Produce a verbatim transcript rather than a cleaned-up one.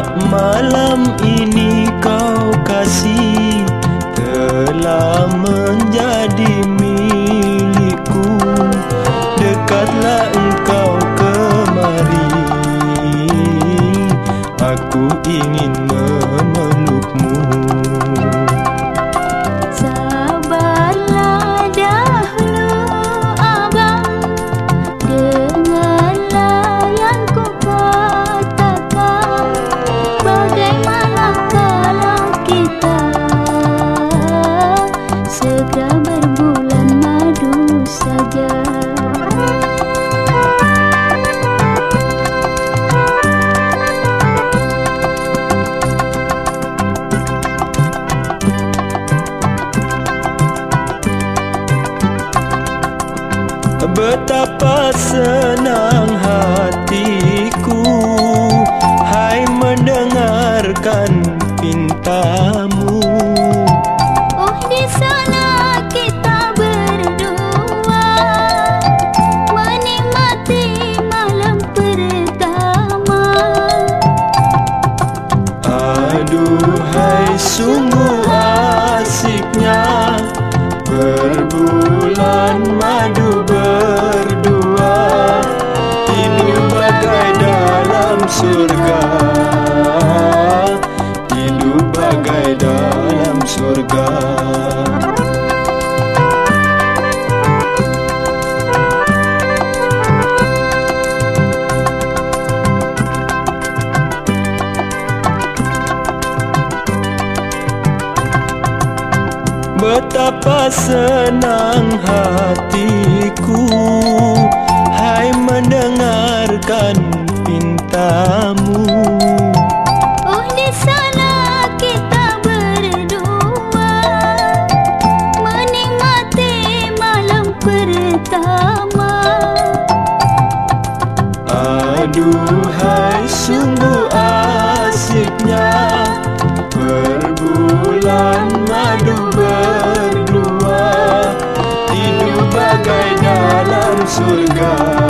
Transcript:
Malam ini kau kasih telah menjadi milikku. Dekatlah engkau kemari, aku ingin memelukmu. Sabarlah dahulu abang, dengarlah yang ku katakan. Bagaimana kalau kita segera berbulan madu saja? Betapa senang hatiku, hai mendengarkan pintamu. Oh, di sana kita berdua menikmati malam pertama. Aduhai, sungguh asiknya berbulan madu berdua, hidup bagai dalam surga, hidup bagai dalam surga. Betapa senang hatiku, hai mendengarkan pintamu. Oh, di sana kita berdua menikmati malam pertama. Aduhai, sungguh asiknya berbulan madu berdua, hidup bagai dalam surga.